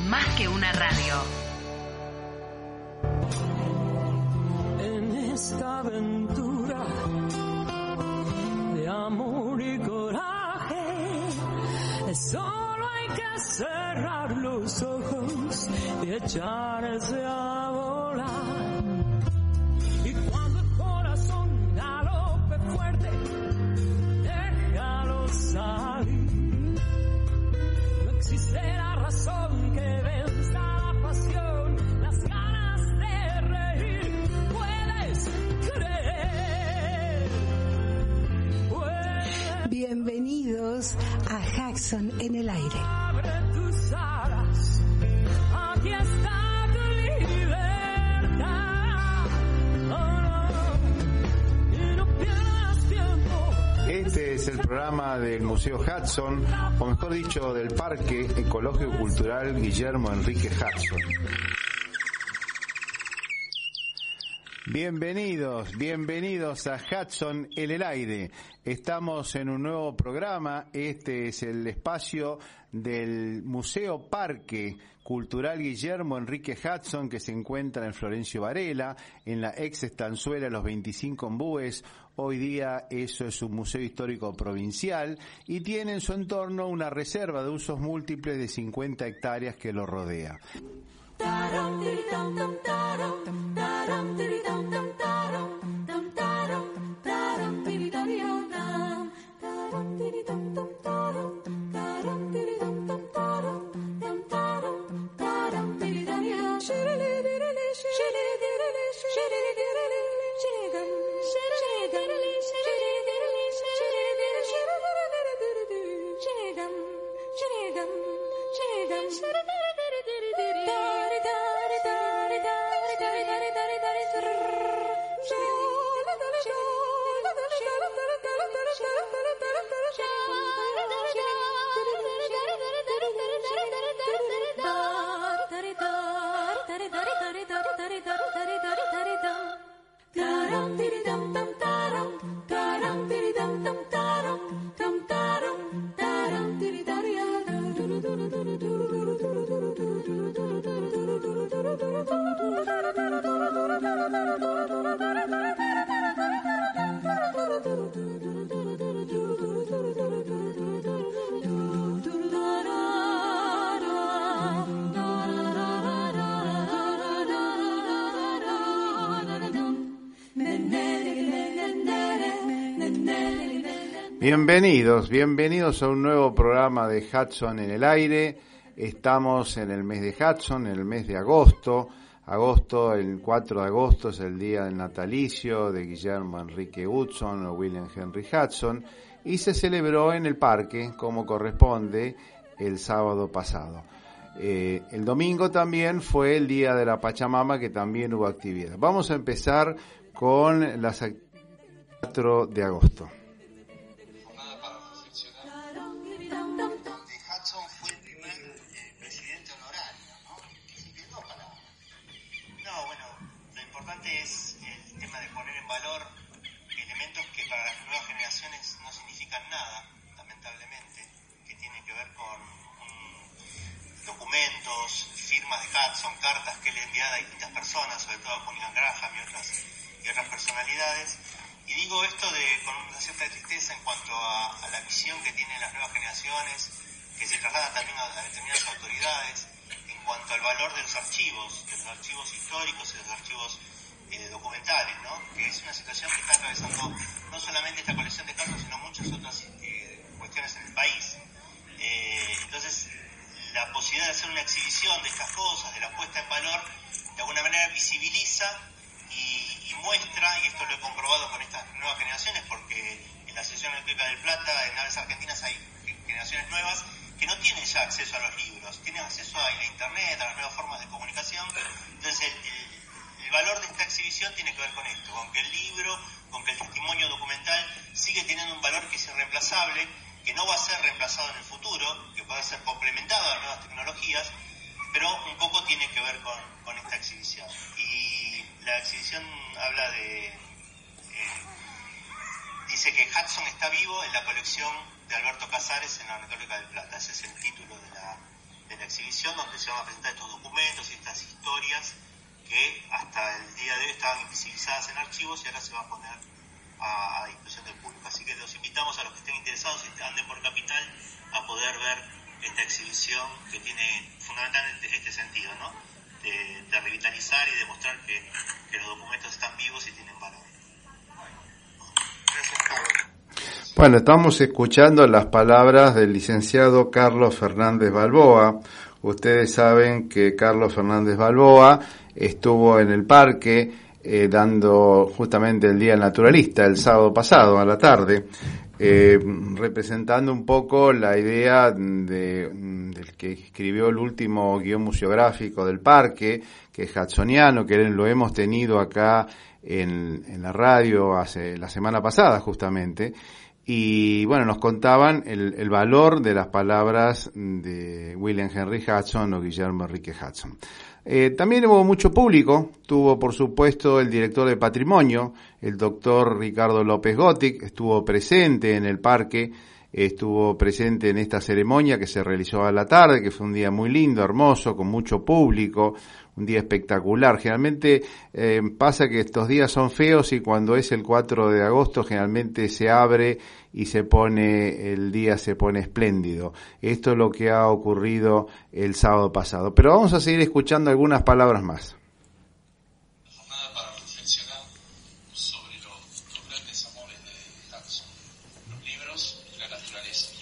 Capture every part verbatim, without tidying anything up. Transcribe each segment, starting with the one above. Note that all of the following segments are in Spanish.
más que una radio. En esta aventura de amor y coraje, solo hay que cerrar los ojos y echarse a volar. Y cuando el corazón galope fuerte, déjalo salir. No existe la razón que venza la pasión, las ganas de reír. Puedes creer. Puedes. Bienvenidos a Jackson en el aire. Abre tus alas. Aquí está tu libertad. Oh, no. Y no pierdas tiempo. Este es el programa del Museo Hudson, o mejor dicho, del Parque Ecológico Cultural Guillermo Enrique Hudson. Bienvenidos, bienvenidos a Hudson en el aire. Estamos en un nuevo programa. Este es el espacio del Museo Parque Cultural Guillermo Enrique Hudson, que se encuentra en Florencio Varela, en la ex estanzuela Los veinticinco Embúes. Hoy día eso es un museo histórico provincial y tiene en su entorno una reserva de usos múltiples de cincuenta hectáreas que lo rodea. Bienvenidos, bienvenidos a un nuevo programa de Hudson en el aire. Estamos en el mes de Hudson, en el mes de agosto. Agosto, el cuatro de agosto es el día del natalicio de Guillermo Enrique Hudson o William Henry Hudson y se celebró en el parque como corresponde el sábado pasado. Eh, el domingo también fue el día de la Pachamama, que también hubo actividad. Vamos a empezar con las actividades del cuatro de agosto. Es el tema de poner en valor elementos que para las nuevas generaciones no significan nada, lamentablemente, que tienen que ver con um, documentos, firmas de Hudson, cartas que le he enviado a distintas personas, sobre todo a Cunningham Graham y otras, y otras personalidades. Y digo esto de, con una cierta tristeza en cuanto a, a la visión que tienen las nuevas generaciones, que se traslada también a, a determinadas autoridades, en cuanto al valor de los archivos, de los archivos históricos y de los archivos Eh, documentales, ¿no? Que es una situación que está atravesando no solamente esta colección de casos, sino muchas otras eh, cuestiones en el país. Eh, entonces, la posibilidad de hacer una exhibición de estas cosas, de la puesta en valor, de alguna manera visibiliza y, y muestra, y esto lo he comprobado con estas nuevas generaciones, porque en la Asociación Electrónica del Plata, en Aves Argentinas, hay generaciones nuevas que no tienen ya acceso a los libros, tienen acceso a la internet, a las nuevas formas de comunicación. Entonces, el, el El valor de esta exhibición tiene que ver con esto, con que el libro, con que el testimonio documental sigue teniendo un valor que es irreemplazable, que no va a ser reemplazado en el futuro, que puede ser complementado a las nuevas tecnologías, pero un poco tiene que ver con, con esta exhibición. Y la exhibición habla de... Eh, dice que Hudson está vivo en la colección de Alberto Casares en la Retórica del Plata. Ese es el título de la, de la exhibición, donde se van a presentar estos documentos y estas historias que hasta el día de hoy estaban invisibilizadas en archivos y ahora se va a poner a, a disposición del público. Así que los invitamos a los que estén interesados y anden por Capital a poder ver esta exhibición que tiene fundamentalmente este sentido, ¿no? De, de revitalizar y demostrar que, que los documentos están vivos y tienen valor. Gracias, Carlos. Bueno, estamos escuchando las palabras del licenciado Carlos Fernández Balboa. Ustedes saben que Carlos Fernández Balboa estuvo en el parque eh, dando justamente el Día del Naturalista el sábado pasado a la tarde, eh, representando un poco la idea de, del que escribió el último guión museográfico del parque, que es hudsoniano, que lo hemos tenido acá en, en la radio hace la semana pasada justamente. Y bueno, nos contaban el, el valor de las palabras de William Henry Hudson o Guillermo Enrique Hudson. Eh, también hubo mucho público, tuvo por supuesto el director de patrimonio, el doctor Ricardo López Gótic, estuvo presente en el parque, estuvo presente en esta ceremonia que se realizó a la tarde, que fue un día muy lindo, hermoso, con mucho público, un día espectacular. Generalmente eh, pasa que estos días son feos y cuando es el cuatro de agosto generalmente se abre y se pone, el día se pone espléndido. Esto es lo que ha ocurrido el sábado pasado. Pero vamos a seguir escuchando algunas palabras más. Jornada para reflexionar sobre los, los grandes amores de Hudson, los libros y la naturaleza.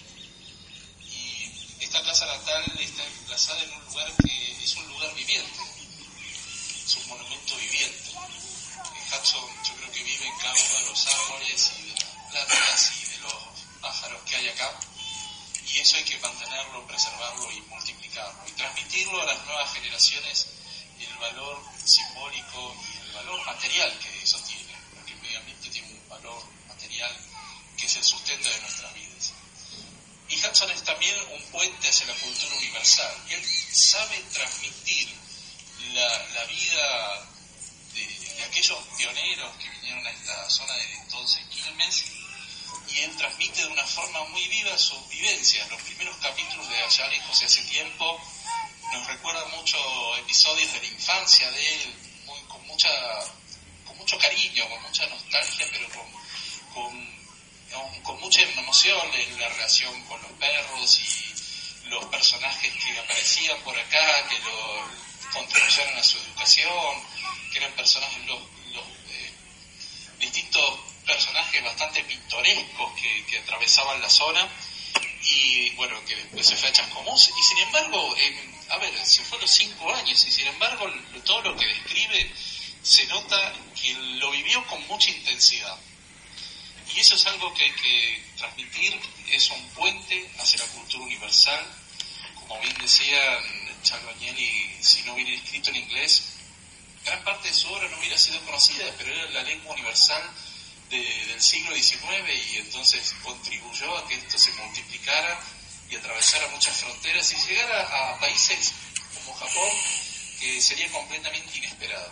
Y esta casa natal está emplazada en un lugar que es un lugar viviente, es un monumento viviente. Hudson yo creo que vive en cada uno de los árboles y de las plantas y de los pájaros que hay acá, y eso hay que mantenerlo, preservarlo y multiplicarlo y transmitirlo a las nuevas generaciones, el valor simbólico y el valor material que eso tiene, porque el medio ambiente tiene un valor material que es el sustento de nuestras vidas. Y Hudson es también un puente hacia la cultura universal. Él sabe transmitir la, la vida de, de aquellos pioneros que vinieron a esta zona de entonces Quilmes, y él transmite de una forma muy viva sus vivencias. Los primeros capítulos de Allá lejos y hace tiempo nos recuerdan mucho episodios de la infancia de él, muy, con mucha con mucho cariño, con mucha nostalgia, pero con, con, con mucha emoción en la relación con los perros y los personajes que aparecían por acá, que lo contribuyeron a su educación, que eran personajes, los, los eh, distintos personajes bastante pintorescos que, que atravesaban la zona, y bueno, que después se fue a Chascomús, y sin embargo, eh, a ver, se fue a los cinco años, y sin embargo todo lo que describe se nota que lo vivió con mucha intensidad, y eso es algo que hay que transmitir. Es un puente hacia la cultura universal. Como bien decía Charlo Agnelli, si no hubiera escrito en inglés, gran parte de su obra no hubiera sido conocida, pero era la lengua universal de, del siglo diecinueve, y entonces contribuyó a que esto se multiplicara y atravesara muchas fronteras y llegara a países como Japón, que sería completamente inesperado.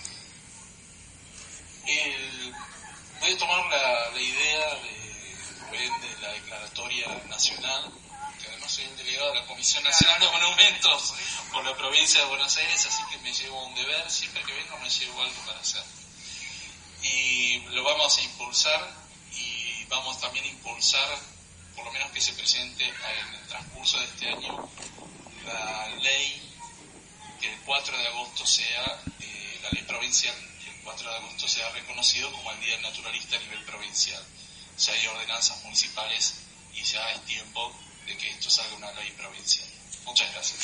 El, voy a tomar la, la idea de Rubén de la Declaratoria Nacional, que además soy el delegado de la Comisión Nacional de Monumentos por la provincia de Buenos Aires, así que me llevo un deber, siempre que vengo me llevo algo para hacer. Y lo vamos a impulsar, y vamos también a impulsar, por lo menos que se presente en el transcurso de este año, la ley que el cuatro de agosto sea, eh, la ley provincial, que el cuatro de agosto sea reconocido como el Día del Naturalista a nivel provincial. Ya hay ordenanzas municipales y ya es tiempo de que esto salga una ley provincial. Muchas gracias.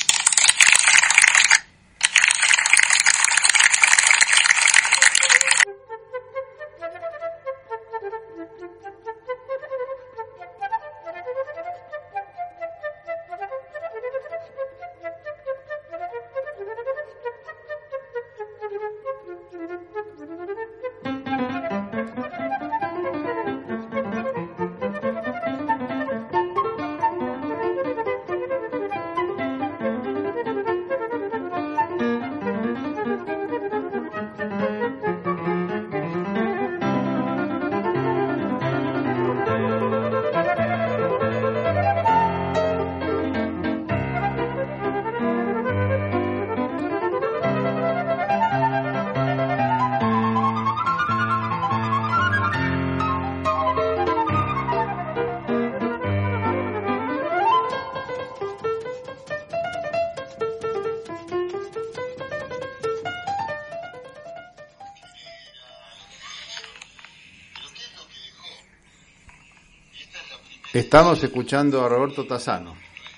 Estamos escuchando a Roberto Tassano.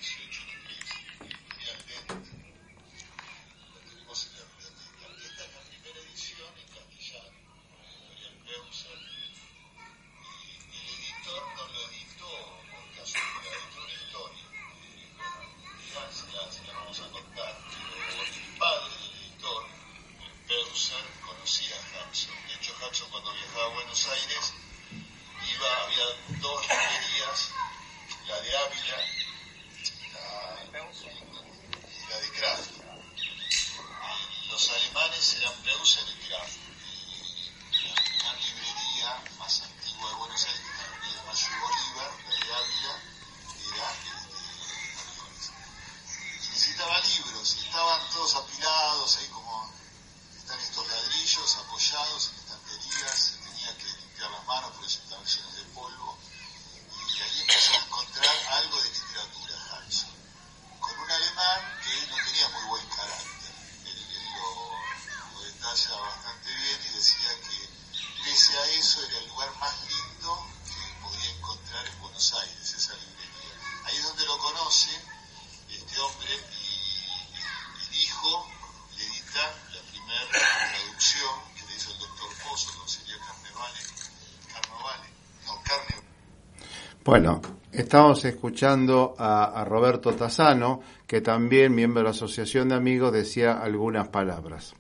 Bueno, estamos escuchando a, a Roberto Tassano, que también, miembro de la Asociación de Amigos, decía algunas palabras.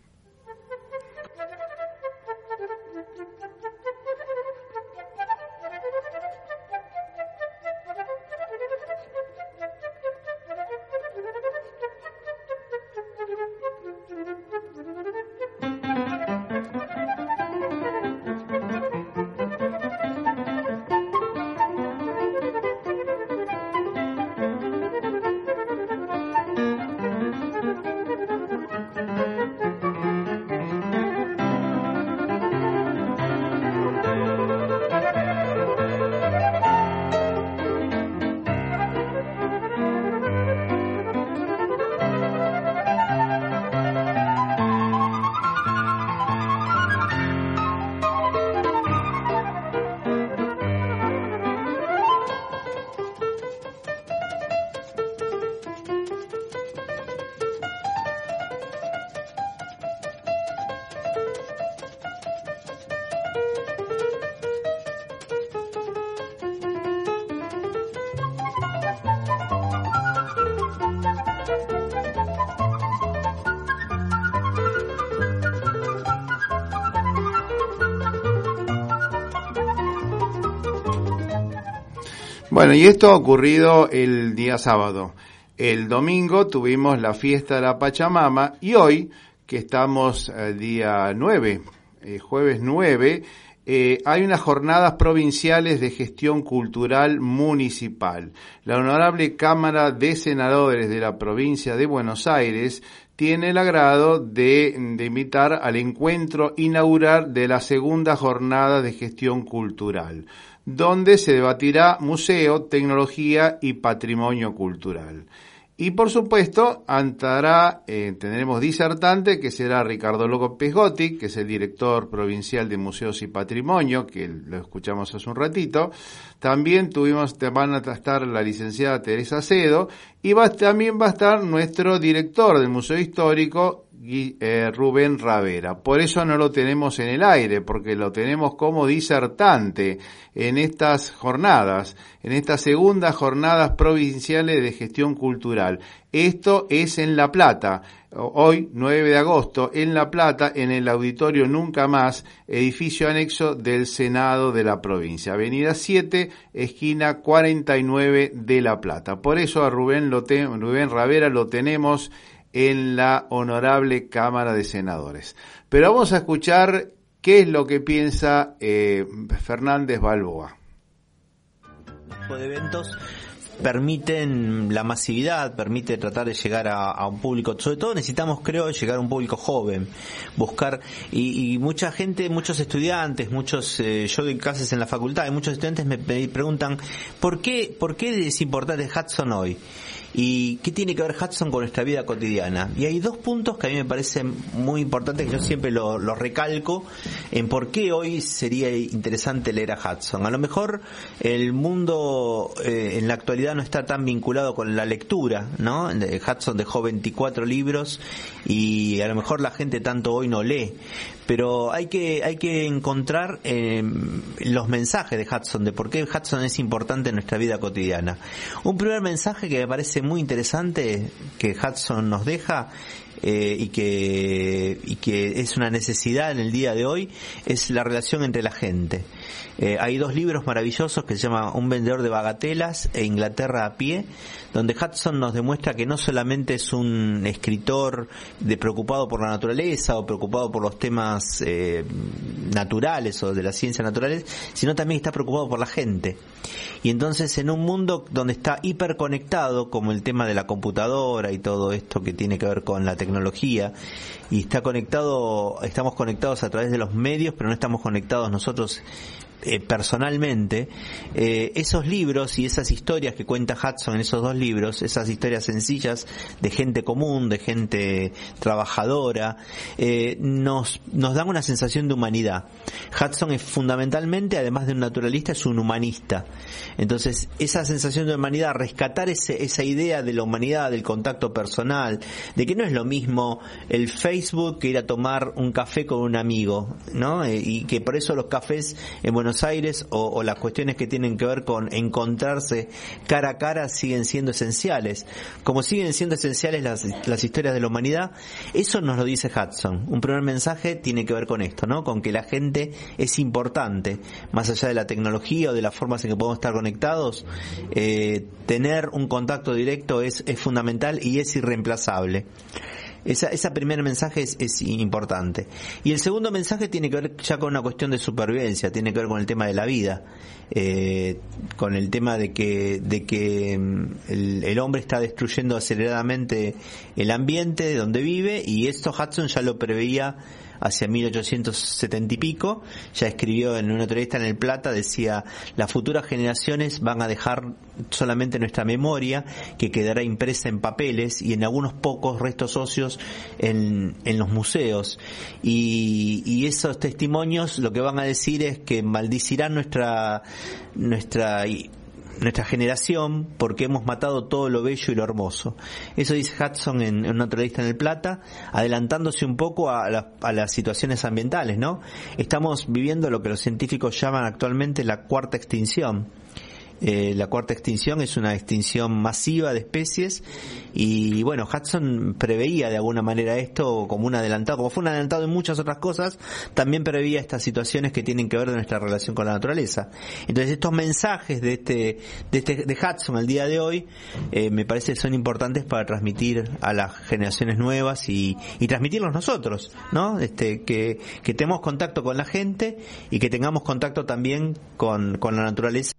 Bueno, y esto ha ocurrido el día sábado. El domingo tuvimos la fiesta de la Pachamama y hoy, que estamos el día nueve, eh, jueves nueve, eh, hay unas jornadas provinciales de gestión cultural municipal. La Honorable Cámara de Senadores de la provincia de Buenos Aires tiene el agrado de, de invitar al encuentro inaugural de la segunda jornada de gestión cultural, donde se debatirá museo, tecnología y patrimonio cultural. Y por supuesto, andará, eh, tendremos disertante, que será Ricardo López Gotti, que es el director provincial de Museos y Patrimonio, que lo escuchamos hace un ratito. También tuvimos, van a estar la licenciada Teresa Cedo, y va, también va a estar nuestro director del Museo Histórico, Eh, Rubén Ravera. Por eso no lo tenemos en el aire, porque lo tenemos como disertante en estas jornadas, en estas segundas jornadas provinciales de gestión cultural. Esto es en La Plata, hoy nueve de agosto, en La Plata, en el Auditorio Nunca Más, edificio anexo del Senado de la provincia, Avenida siete, esquina cuarenta y nueve de La Plata. Por eso a Rubén, lo te, Rubén Ravera lo tenemos en la Honorable Cámara de Senadores. Pero vamos a escuchar qué es lo que piensa eh, Fernández Balboa. Este tipo de eventos permiten la masividad, permite tratar de llegar a, a un público, sobre todo necesitamos, creo, llegar a un público joven, buscar, y, y mucha gente, muchos estudiantes, muchos, eh, yo doy clases en la facultad, y muchos estudiantes me, me preguntan, ¿por qué, por qué es importante Hudson hoy? ¿Y qué tiene que ver Hudson con nuestra vida cotidiana? Y hay dos puntos que a mí me parecen muy importantes, que yo siempre lo, lo recalco, en por qué hoy sería interesante leer a Hudson. A lo mejor el mundo eh, en la actualidad no está tan vinculado con la lectura, ¿no? Hudson dejó veinticuatro libros y a lo mejor la gente tanto hoy no lee, pero hay que hay que encontrar eh, los mensajes de Hudson, de por qué Hudson es importante en nuestra vida cotidiana. Un primer mensaje que me parece muy interesante que Hudson nos deja eh, y que y que es una necesidad en el día de hoy es la relación entre la gente. Eh, hay dos libros maravillosos que se llaman Un vendedor de bagatelas e Inglaterra a pie, donde Hudson nos demuestra que no solamente es un escritor de preocupado por la naturaleza o preocupado por los temas eh, naturales o de las ciencias naturales, sino también está preocupado por la gente. Y entonces en un mundo donde está hiperconectado, como el tema de la computadora y todo esto que tiene que ver con la tecnología, y está conectado, estamos conectados a través de los medios, pero no estamos conectados nosotros Eh, personalmente, eh, esos libros y esas historias que cuenta Hudson en esos dos libros, esas historias sencillas de gente común, de gente trabajadora, eh, nos nos dan una sensación de humanidad. Hudson es fundamentalmente, además de un naturalista, es un humanista. Entonces, esa sensación de humanidad, rescatar ese, esa idea de la humanidad, del contacto personal, de que no es lo mismo el Facebook que ir a tomar un café con un amigo, ¿no? Eh, y que por eso los cafés en Buenos Aires o, o las cuestiones que tienen que ver con encontrarse cara a cara siguen siendo esenciales, como siguen siendo esenciales las, las historias de la humanidad. Eso nos lo dice Hudson. Un primer mensaje tiene que ver con esto, ¿no? Con que la gente es importante, más allá de la tecnología o de las formas en que podemos estar conectados. Eh, tener un contacto directo es, es fundamental y es irreemplazable. Esa, ese primer mensaje es, es importante. Y el segundo mensaje tiene que ver ya con una cuestión de supervivencia, tiene que ver con el tema de la vida, eh, con el tema de que, de que el, el hombre está destruyendo aceleradamente el ambiente donde vive, y esto Hudson ya lo preveía hacia mil ochocientos setenta y pico. Ya escribió en una entrevista en El Plata, decía: las futuras generaciones van a dejar solamente nuestra memoria, que quedará impresa en papeles y en algunos pocos restos óseos en, en los museos, y, y esos testimonios lo que van a decir es que maldicirán nuestra nuestra nuestra generación porque hemos matado todo lo bello y lo hermoso. Eso dice Hudson en, en una entrevista en El Plata, adelantándose un poco a, la, a las situaciones ambientales, ¿no? Estamos viviendo lo que los científicos llaman actualmente la cuarta extinción. Eh, la cuarta extinción es una extinción masiva de especies, y bueno, Hudson preveía de alguna manera esto como un adelantado, como fue un adelantado en muchas otras cosas, también preveía estas situaciones que tienen que ver de nuestra relación con la naturaleza. Entonces estos mensajes de este de este de Hudson al día de hoy eh, me parece que son importantes para transmitir a las generaciones nuevas y, y transmitirlos nosotros, ¿no? Este que que tengamos contacto con la gente y que tengamos contacto también con con la naturaleza.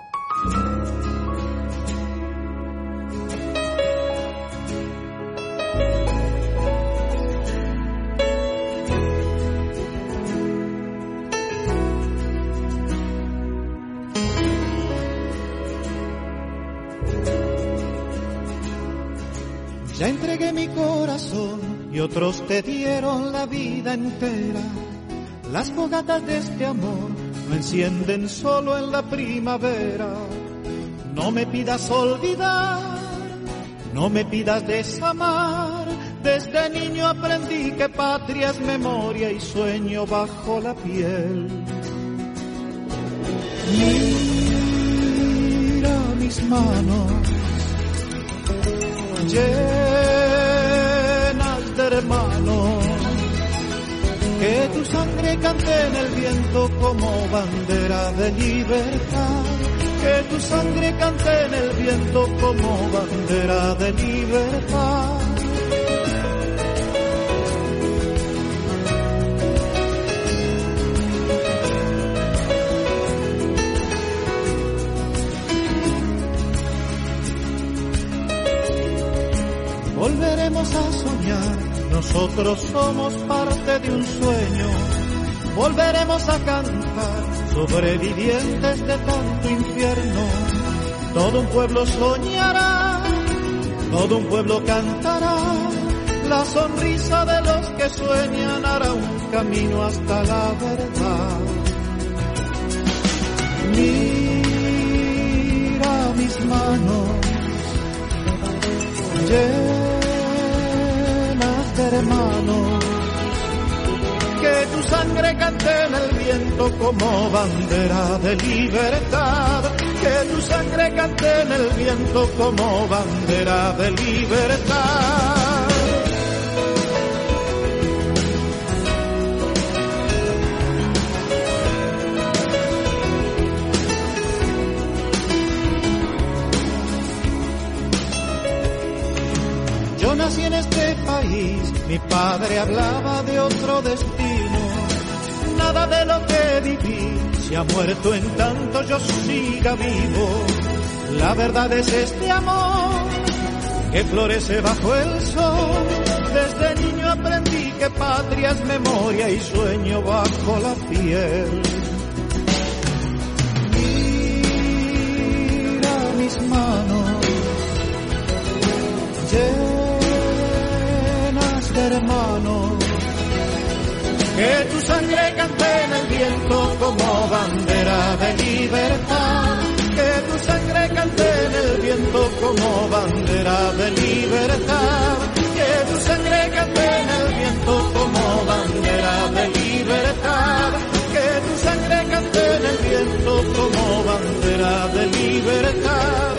Ya entregué mi corazón y otros te dieron la vida entera. Las fogatas de este amor no encienden solo en la primavera. No me pidas olvidar, no me pidas desamar. Desde niño aprendí que patria es memoria y sueño bajo la piel. Mira mis manos llenas de hermanos, que tu sangre cante en el viento como bandera de libertad, que tu sangre cante en el viento como bandera de libertad. Volveremos a soñar, nosotros somos parte de un sueño. Volveremos a cantar, sobrevivientes de tanto infierno. Todo un pueblo soñará, todo un pueblo cantará la la sonrisa de los que sueñan hará un camino hasta la verdad. Mira mis manos llenas de hermanos, que tu sangre cante en el viento como bandera de libertad, que tu sangre cante en el viento como bandera de libertad. Yo nací en este país, mi padre hablaba de otro destino. Nada de lo que viví se ha muerto en tanto yo siga vivo. La verdad es este amor que florece bajo el sol. Desde niño aprendí que patria es memoria y sueño bajo la piel. Mira mis manos llenas de hermanos, que tu sangre cante en el viento como bandera de libertad, que tu sangre cante en el viento como bandera de libertad, que tu sangre cante en el viento como bandera de libertad, que tu sangre cante en el viento como bandera de libertad.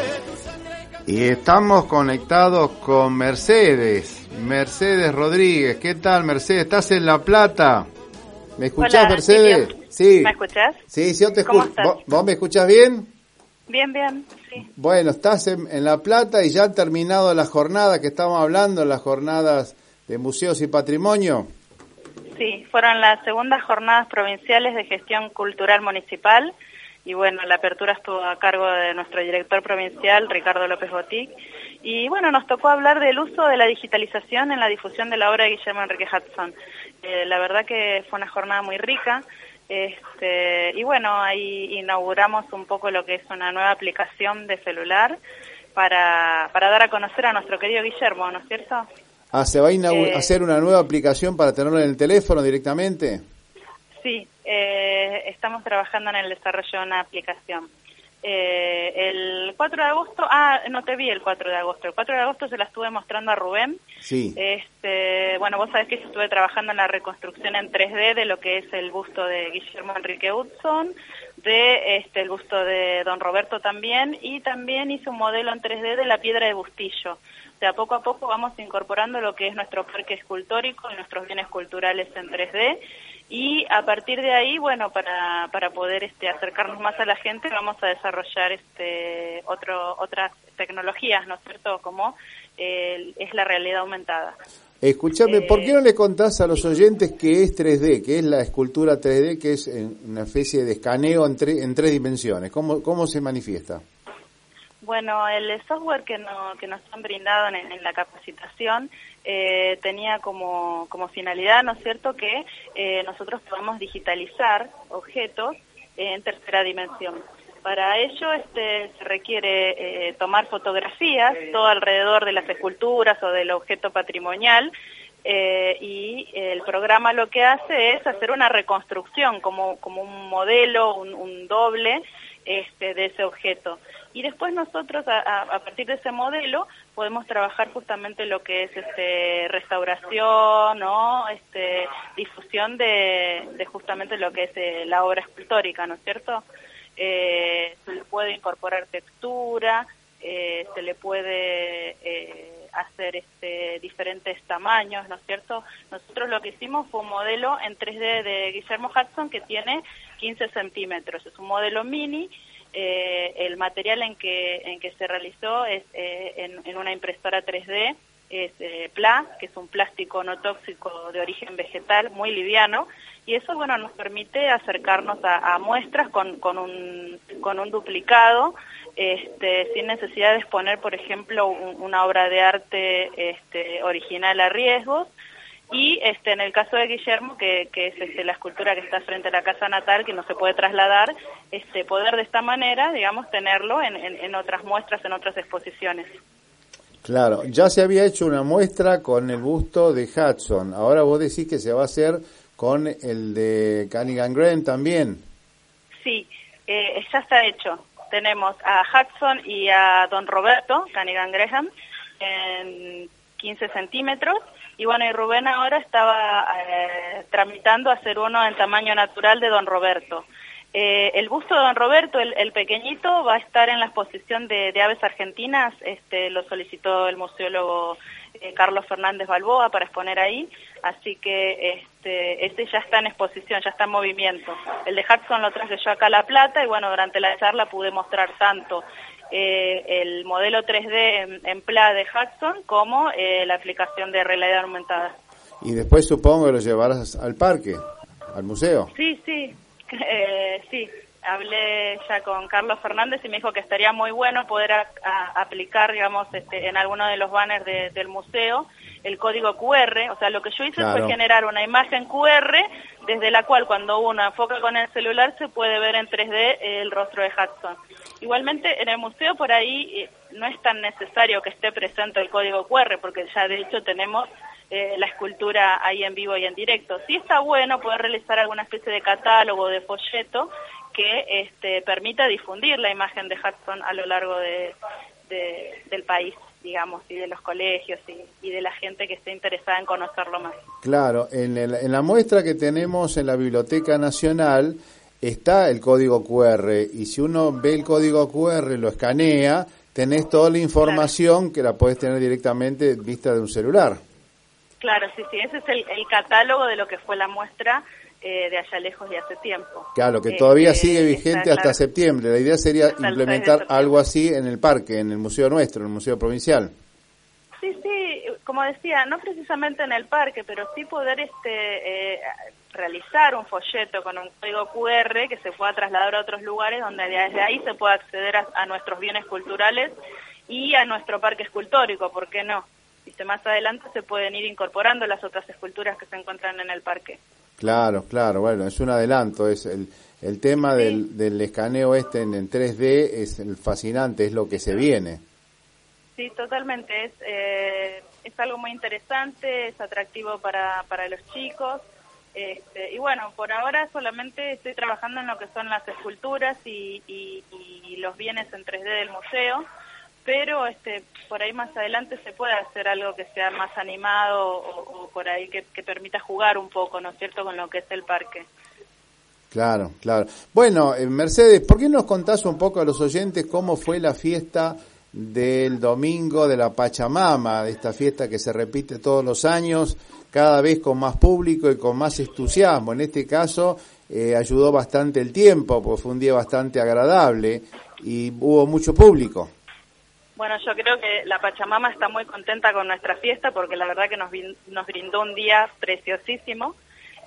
Y estamos conectados con Mercedes, Mercedes Rodríguez. ¿Qué tal, Mercedes? ¿Estás en La Plata? ¿Me escuchás, Hola, Mercedes? Silvio. Sí. ¿Me escuchás? Sí, sí, yo te ¿Cómo escucho. estás? ¿Vos, vos me escuchás bien? Bien, bien, sí. Bueno, estás en, en La Plata y ya han terminado las jornadas que estamos hablando, las jornadas de museos y patrimonio. Sí, fueron las segundas jornadas provinciales de gestión cultural municipal y bueno, la apertura estuvo a cargo de nuestro director provincial, Ricardo López Botic, y bueno, nos tocó hablar del uso de la digitalización en la difusión de la obra de Guillermo Enrique Hudson. Eh, la verdad que fue una jornada muy rica, este, y bueno, ahí inauguramos un poco lo que es una nueva aplicación de celular para, para dar a conocer a nuestro querido Guillermo, ¿no es cierto? Ah, ¿se va a inaugura- Eh, hacer una nueva aplicación para tenerlo en el teléfono directamente? Sí, eh, estamos trabajando en el desarrollo de una aplicación. Eh, el cuatro de agosto, ah, no te vi el cuatro de agosto, el cuatro de agosto se la estuve mostrando a Rubén. Sí. Este, bueno, vos sabés que yo estuve trabajando en la reconstrucción en tres D de lo que es el busto de Guillermo Enrique Hudson, de este el busto de Don Roberto también, y también hice un modelo en tres D de la piedra de Bustillo. O sea, poco a poco vamos incorporando lo que es nuestro parque escultórico y nuestros bienes culturales en tres D. Y a partir de ahí, bueno, para, para poder este, acercarnos más a la gente, vamos a desarrollar este otro otras tecnologías, ¿no es cierto?, como eh, es la realidad aumentada. Escúchame, Eh, ¿por qué no le contás a los oyentes qué es tres D, qué es la escultura tres D, que es eh, una especie de escaneo en, tre- en tres dimensiones? ¿Cómo, cómo se manifiesta? Bueno, el software que, no, que nos han brindado en, en la capacitación eh, tenía como, como finalidad, ¿no es cierto?, que eh, nosotros podamos digitalizar objetos en tercera dimensión. Para ello este, se requiere eh, tomar fotografías todo alrededor de las esculturas o del objeto patrimonial, eh, y el programa lo que hace es hacer una reconstrucción como, como un modelo, un, un doble este, de ese objeto. Y después nosotros, a, a partir de ese modelo, podemos trabajar justamente lo que es este restauración, ¿no?, este, difusión de, de justamente lo que es eh, la obra escultórica, ¿no es cierto? Eh, se le puede incorporar textura, eh, se le puede eh, hacer este diferentes tamaños, ¿no es cierto? Nosotros lo que hicimos fue un modelo en tres D de Guillermo Hudson que tiene quince centímetros, es un modelo mini. Eh, el material en que en que se realizó es eh, en, en una impresora tres D, es eh, P L A, que es un plástico no tóxico de origen vegetal, muy liviano, y eso bueno nos permite acercarnos a, a muestras con, con un con un duplicado, este, sin necesidad de exponer, por ejemplo, un, una obra de arte este, original a riesgos. Y este en el caso de Guillermo, que, que es este, la escultura que está frente a la casa natal, que no se puede trasladar, este poder de esta manera, digamos, tenerlo en, en, en otras muestras, en otras exposiciones. Claro, ya se había hecho una muestra con el busto de Hudson, ahora vos decís que se va a hacer con el de Cunningham Graham también. Sí, eh, ya está hecho. Tenemos a Hudson y a Don Roberto, Cunningham Graham, en quince centímetros, y bueno, y Rubén ahora estaba eh, tramitando hacer uno en tamaño natural de Don Roberto. Eh, el busto de Don Roberto, el, el pequeñito, va a estar en la exposición de, de aves argentinas, este, lo solicitó el museólogo eh, Carlos Fernández Balboa para exponer ahí, así que este, este ya está en exposición, ya está en movimiento. El de Hudson lo traje yo acá a La Plata y bueno, durante la charla pude mostrar tanto eh, el modelo tres D en, en P L A de Hudson como eh, la aplicación de realidad aumentada. Y después supongo que lo llevarás al parque, al museo. Sí, sí. Eh, sí, hablé ya con Carlos Fernández y me dijo que estaría muy bueno poder a, a, aplicar, digamos, este, en alguno de los banners de, del museo el código cu erre. O sea, lo que yo hice Claro. fue generar una imagen cu erre desde la cual cuando uno enfoca con el celular se puede ver en tres D el rostro de Hudson. Igualmente en el museo por ahí eh, no es tan necesario que esté presente el código cu erre porque ya de hecho tenemos Eh, la escultura ahí en vivo y en directo. Sí está bueno poder realizar alguna especie de catálogo, de folleto, que este, permita difundir la imagen de Hudson a lo largo de, de, del país, digamos, y de los colegios y, y de la gente que esté interesada en conocerlo más. Claro, en, el, en la muestra que tenemos en la Biblioteca Nacional está el código cu erre, y si uno ve el código cu erre, lo escanea, tenés toda la información que la podés tener directamente vista de un celular. Claro, sí, sí, ese es el, el catálogo de lo que fue la muestra eh, de allá lejos y hace tiempo. Claro, que todavía eh, sigue vigente está, hasta claro. septiembre. La idea sería Hasta el implementar seis de algo así en el parque, en el museo nuestro, en el museo provincial. Sí, sí, como decía, no precisamente en el parque, pero sí poder este eh, realizar un folleto con un código cu erre que se pueda trasladar a otros lugares donde desde ahí se pueda acceder a, a nuestros bienes culturales y a nuestro parque escultórico, ¿por qué no? Y más adelante se pueden ir incorporando las otras esculturas que se encuentran en el parque. Claro, claro, bueno, es un adelanto, es el, el tema Sí. del, del escaneo este en, en tres D es el fascinante, es lo que se viene. Sí, totalmente, es eh, es algo muy interesante, es atractivo para, para los chicos, este, y bueno, por ahora solamente estoy trabajando en lo que son las esculturas y, y, y los bienes en tres D del museo, pero este por ahí más adelante se puede hacer algo que sea más animado o, o por ahí que, que permita jugar un poco, ¿no es cierto?, con lo que es el parque. Claro, claro. Bueno, eh, Mercedes, ¿por qué nos contás un poco a los oyentes cómo fue la fiesta del domingo de la Pachamama, de esta fiesta que se repite todos los años, cada vez con más público y con más entusiasmo? En este caso eh, ayudó bastante el tiempo, porque fue un día bastante agradable y hubo mucho público. Bueno, yo creo que la Pachamama está muy contenta con nuestra fiesta porque la verdad que nos, nos brindó un día preciosísimo,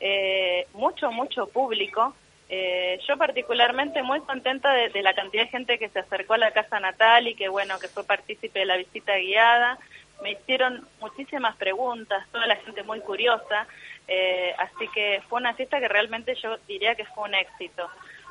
eh, mucho, mucho público. Eh, yo particularmente muy contenta de, de la cantidad de gente que se acercó a la casa natal y que bueno, que fue partícipe de la visita guiada. Me hicieron muchísimas preguntas, toda la gente muy curiosa, eh, así que fue una fiesta que realmente yo diría que fue un éxito.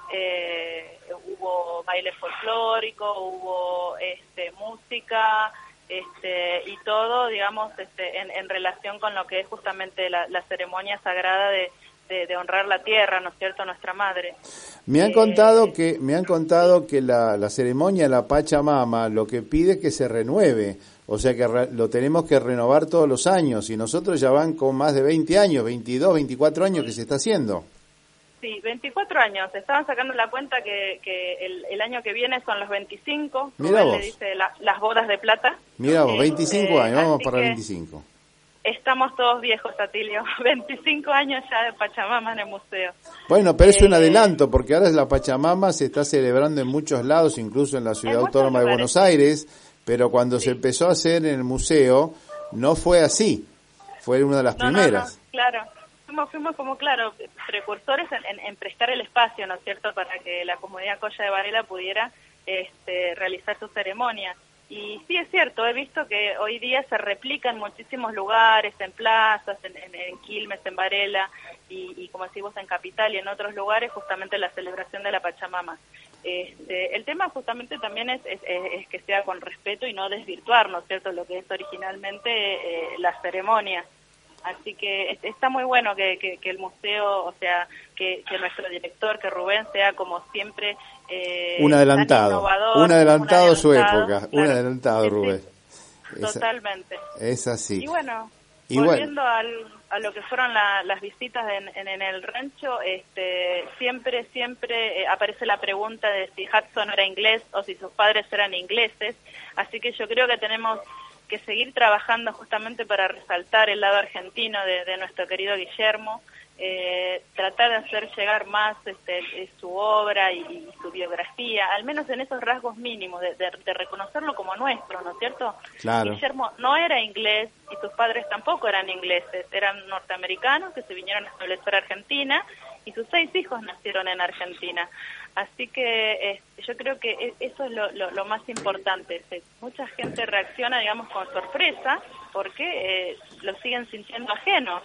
Eh, hubo baile folclórico, hubo este, música este, y todo, digamos, este, en, en relación con lo que es justamente la, la ceremonia sagrada de, de, de honrar la tierra, ¿no es cierto?, nuestra madre. Me han Eh, contado que me han contado que la, la ceremonia de la Pachamama lo que pide es que se renueve, o sea que re, lo tenemos que renovar todos los años, y nosotros ya van con más de veinte años, veintidós, veinticuatro años que se está haciendo. Sí, veinticuatro años. Estaban sacando la cuenta que, que el, el año que viene son los veinticinco. Mirá Rubén vos. le dice la, las bodas de plata. Mira vos, Eh, veinticinco eh, años, vamos así para que veinticinco. Estamos todos viejos, Atilio. veinticinco años ya de Pachamama en el museo. Bueno, pero es un Eh, adelanto, porque ahora la Pachamama se está celebrando en muchos lados, incluso en la Ciudad En muchos Autónoma de lugares. Buenos Aires, pero cuando Sí. se empezó a hacer en el museo, no fue así, fue una de las No, no, primeras. no, claro. Fuimos, fuimos como, claro, precursores en, en, en prestar el espacio, ¿no es cierto?, para que la comunidad Colla de Varela pudiera este, realizar su ceremonia. Y sí, es cierto, he visto que hoy día se replica en muchísimos lugares, en plazas, en, en, en Quilmes, en Varela, y, y como decís vos, en Capital y en otros lugares, justamente la celebración de la Pachamama. Este, el tema justamente también es, es, es que sea con respeto y no desvirtuar, ¿no es cierto?, lo que es originalmente eh, la ceremonia. Así que es, está muy bueno que, que, que el museo, o sea, que, que nuestro director, que Rubén, sea como siempre... Eh, un adelantado, innovador, un adelantado a su adelantado, época, claro. un adelantado, Sí, Rubén. sí, totalmente. Es así. Y bueno, y volviendo bueno. al, a lo que fueron la, las visitas en, en, en el rancho, este, siempre, siempre eh, aparece la pregunta de si Hudson era inglés o si sus padres eran ingleses, así que yo creo que tenemos que seguir trabajando justamente para resaltar el lado argentino de, de nuestro querido Guillermo, eh, tratar de hacer llegar más este, su obra y, y su biografía, al menos en esos rasgos mínimos, de, de, de reconocerlo como nuestro, ¿no es cierto? Claro. Guillermo no era inglés y sus padres tampoco eran ingleses, eran norteamericanos que se vinieron a establecer a Argentina y sus seis hijos nacieron en Argentina. Así que eh, yo creo que eso es lo, lo, lo más importante. Mucha gente reacciona, digamos, con sorpresa porque eh, lo siguen sintiendo ajenos.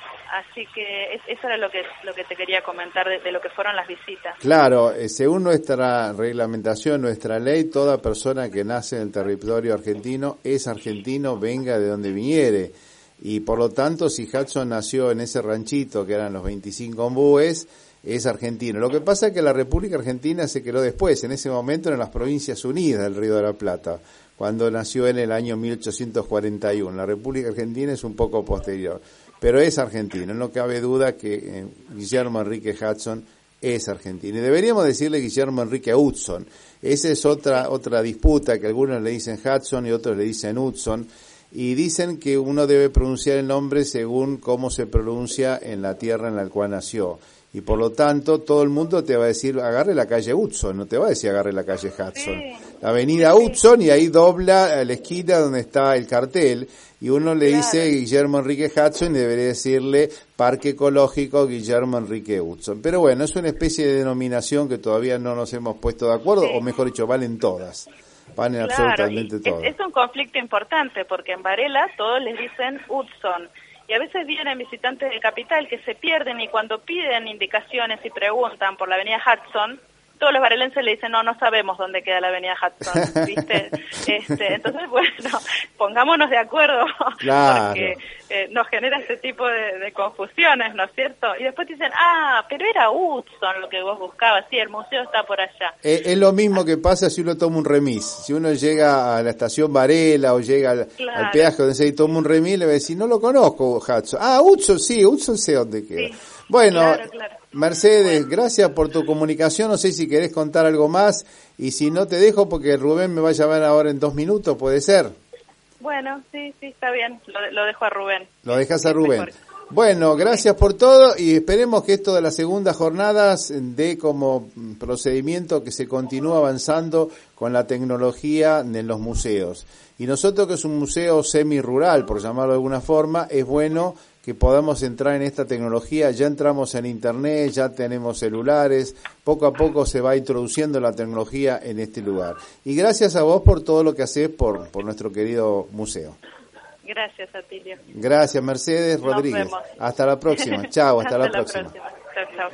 Así que es, eso era lo que lo que te quería comentar de, de lo que fueron las visitas. Claro, eh, según nuestra reglamentación, nuestra ley, toda persona que nace en el territorio argentino es argentino, venga de donde viniere. Y por lo tanto, si Hudson nació en ese ranchito que eran los veinticinco ombúes, es argentino. Lo que pasa es que la República Argentina se creó después, en ese momento eran las Provincias Unidas del Río de la Plata, cuando nació en el año mil ochocientos cuarenta y uno. La República Argentina es un poco posterior, pero es argentino. No cabe duda que eh, Guillermo Enrique Hudson es argentino. Y deberíamos decirle Guillermo Enrique Hudson. Esa es otra otra disputa, que algunos le dicen Hudson y otros le dicen Hudson. Y dicen que uno debe pronunciar el nombre según cómo se pronuncia en la tierra en la cual nació. Y por lo tanto, todo el mundo te va a decir, agarre la calle Hudson, no te va a decir agarre la calle Hudson. Sí. La avenida sí. Hudson, y ahí dobla a la esquina donde está el cartel, y uno le claro. dice Guillermo Enrique Hudson y debería decirle Parque Ecológico Guillermo Enrique Hudson. Pero bueno, es una especie de denominación que todavía no nos hemos puesto de acuerdo, sí. o mejor dicho, valen todas. Valen claro, absolutamente todas. Es, es un conflicto importante, porque en Varela todos les dicen Hudson. Y a veces vienen visitantes de Capital que se pierden y cuando piden indicaciones y preguntan por la avenida Hudson, todos los varelenses le dicen, no, no sabemos dónde queda la avenida Hudson, ¿viste? Este, entonces, bueno, pongámonos de acuerdo, claro. porque eh, nos genera este tipo de, de confusiones, ¿no es cierto? Y después dicen, ah, pero era Hudson lo que vos buscabas, sí, el museo está por allá. Es, es lo mismo que pasa si uno toma un remis. Si uno llega a la estación Varela o llega al, claro. al peaje donde se toma un remis, le va a decir, no lo conozco, Hudson. Ah, Hudson, sí, Hudson sé dónde queda. Sí. Bueno, claro, claro. Mercedes, bueno. gracias por tu comunicación. No sé si querés contar algo más y si no te dejo porque Rubén me va a llamar ahora en dos minutos, ¿puede ser? Bueno, sí, sí, está bien. Lo, lo dejo a Rubén. Lo dejas a Rubén. Mejor. Bueno, gracias por todo y esperemos que esto de las segundas jornadas dé como procedimiento que se continúe avanzando con la tecnología en los museos. Y nosotros, que es un museo semi-rural, por llamarlo de alguna forma, es bueno que podamos entrar en esta tecnología. Ya entramos en internet, ya tenemos celulares, poco a poco se va introduciendo la tecnología en este lugar. Y gracias a vos por todo lo que haces por, por nuestro querido museo. Gracias, Atilio. Gracias, Mercedes Rodríguez. Nos vemos. Hasta la próxima. Chao, hasta, hasta la, la próxima. próxima. Chao, chao.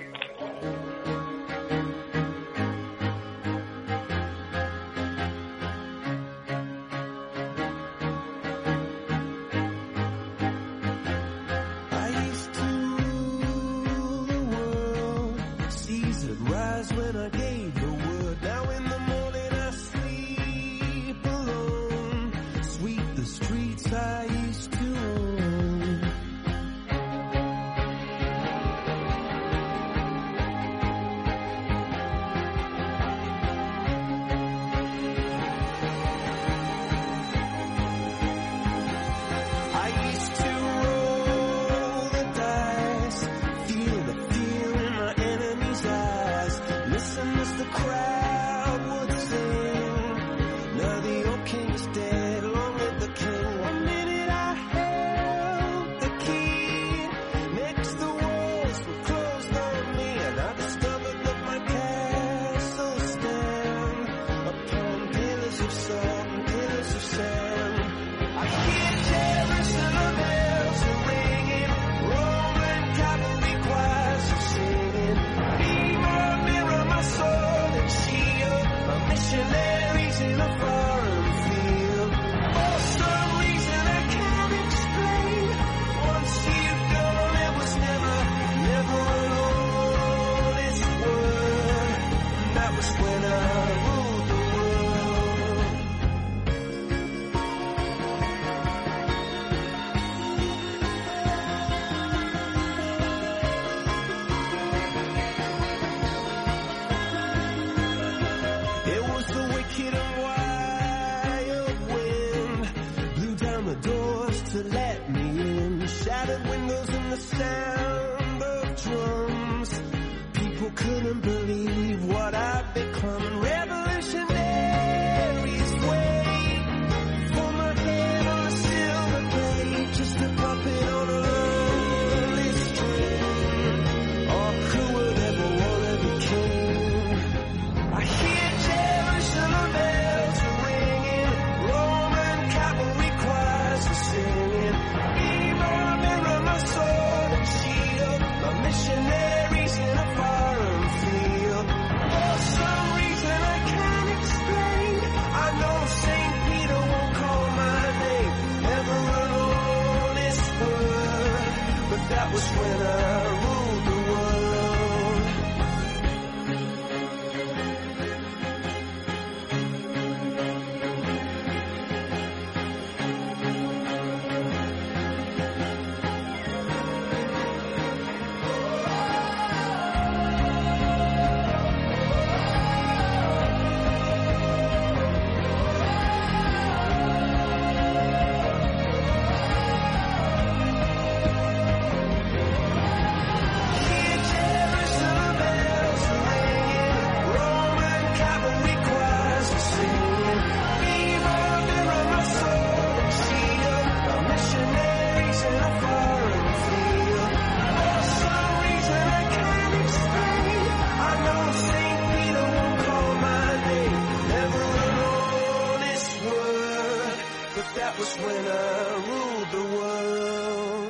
Listen, Mister windows and the sound of drums. People couldn't believe what I'd become. Revolutionaries wait for my head on a silver plate, just a puppet on a lonely string. Oh, who would ever wanna be king? I hear Jerusalem bells are ringing, Roman cavalry choirs are singing. Be my mirror, my sword and shield, my missionaries in a foreign field. For some reason I can't explain, I know Saint Peter won't call my name, never an honest word, but that was when I ruled the world. Hear Jerusalem bells are ringing, Roman cavalry choirs are singing. Be my mirror, my sword and shield, my missionaries in a foreign field. For some reason I can't explain, I know Saint Peter won't call my name, never an honest word, but that was when I ruled the world.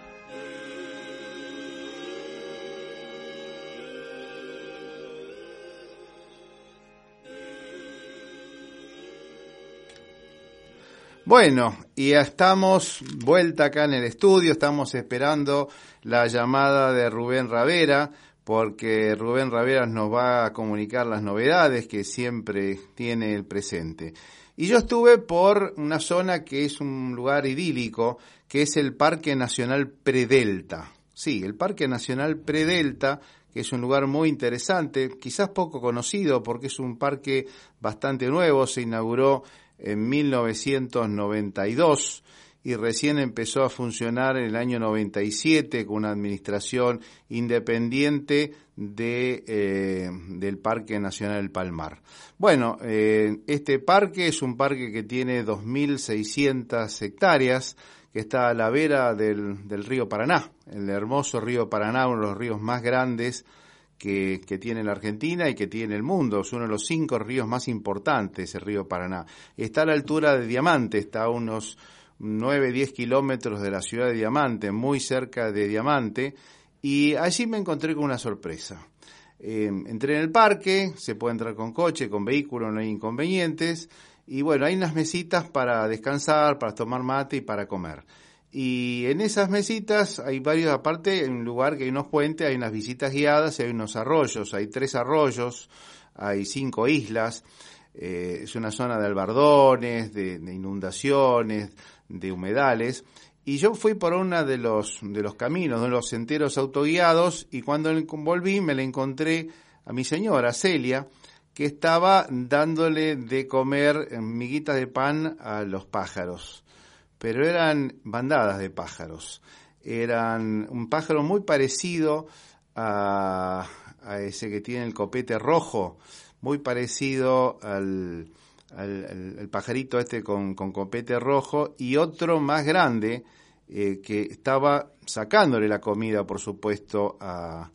Bueno, y ya estamos vuelta acá en el estudio, estamos esperando la llamada de Rubén Ravera, porque Rubén Ravera nos va a comunicar las novedades que siempre tiene el presente. Y yo estuve por una zona que es un lugar idílico, que es el Parque Nacional Predelta. Sí, el Parque Nacional Predelta, que es un lugar muy interesante, quizás poco conocido porque es un parque bastante nuevo, se inauguró en mil novecientos noventa y dos y recién empezó a funcionar en el año noventa y siete con una administración independiente de eh, del Parque Nacional del Palmar. Bueno, eh, este parque es un parque que tiene dos mil seiscientas hectáreas, que está a la vera del, del río Paraná, el hermoso río Paraná, uno de los ríos más grandes que, que tiene la Argentina y que tiene el mundo. Es uno de los cinco ríos más importantes, el río Paraná. Está a la altura de Diamante, está a unos nueve, diez kilómetros de la ciudad de Diamante, muy cerca de Diamante, y allí me encontré con una sorpresa. Eh, entré en el parque, se puede entrar con coche, con vehículo, no hay inconvenientes, y bueno, hay unas mesitas para descansar, para tomar mate y para comer. Y en esas mesitas hay varios, aparte, en un lugar que hay unos puentes, hay unas visitas guiadas y hay unos arroyos, hay tres arroyos, hay cinco islas, eh, es una zona de albardones, de, de inundaciones, de humedales, y yo fui por uno de los, de los caminos, de los senderos autoguiados, y cuando volví me la encontré a mi señora, Celia, que estaba dándole de comer miguitas de pan a los pájaros. Pero eran bandadas de pájaros. Eran un pájaro muy parecido a, a ese que tiene el copete rojo, muy parecido al, al, al, al pajarito este con, con copete rojo, y otro más grande eh, que estaba sacándole la comida, por supuesto, a,